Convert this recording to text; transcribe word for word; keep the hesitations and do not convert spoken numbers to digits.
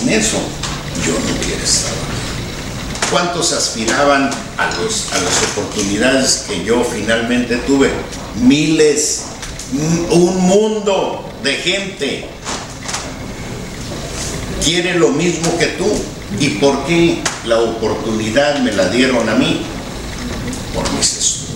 eso yo no hubiera estado aquí. ¿Cuántos aspiraban a, los, a las oportunidades que yo finalmente tuve? Miles, un mundo de gente quiere lo mismo que tú. ¿Y por qué la oportunidad me la dieron a mí? Por mis estudios.